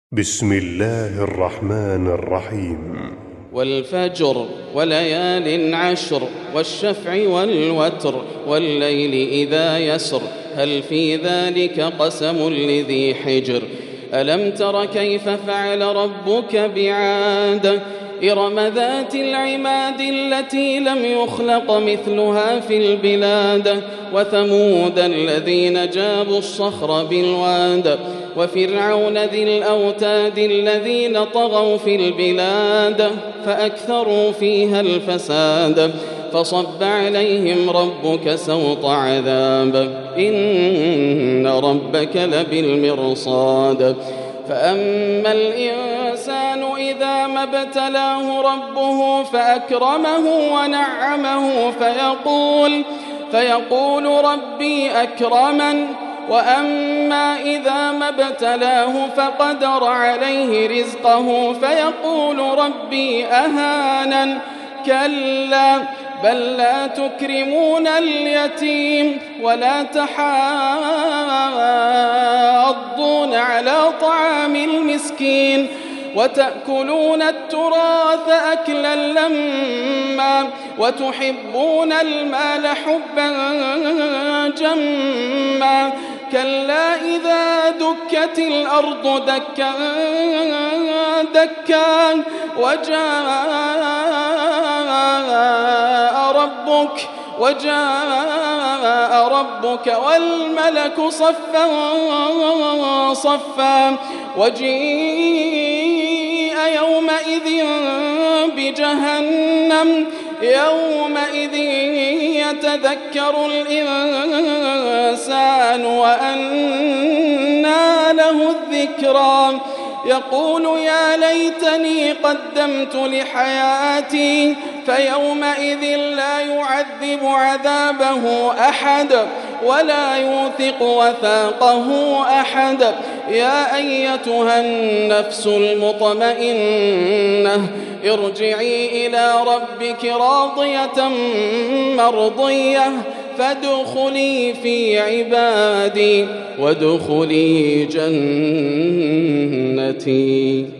بسم الله الرحمن الرحيم. والفجر وليال عشر والشفع والوتر والليل إذا يسر هل في ذلك قسم لذي حجر ألم تر كيف فعل ربك بعاد إرم ذات العماد التي لم يخلق مثلها في البلاد وثمود الذين جابوا الصخر بالواد وفرعون ذي الأوتاد الذين طغوا في البلاد فأكثروا فيها الفساد فصب عليهم ربك سوط عذاب إن ربك لبالمرصاد فأما الإنسان إذا ما ابتلاه ربه فأكرمه ونعمه فيقول ربي أكرمن وأما إذا ما ابتلاه فقدر عليه رزقه فيقول ربي أهانن كلا بل لا تكرمون اليتيم ولا تحاضون على طعام المسكين وتأكلون التراث أكلا لما وتحبون المال حبا جما كلا إذا دكت الأرض دكا دكا وجاء ربك والملك صفا صفا وجيء يومئذ بجهنم يومئذ يتذكر الإنسان وأنى له الذكرى يقول يا ليتني قدمت لحياتي فيومئذ لا يعذب عذابه أحد ولا يوثق وثاقه أحد يا أيتها النفس المطمئنة ارجعي إلى ربك راضية مرضية فادخلي في عبادي وادخلي جنتي.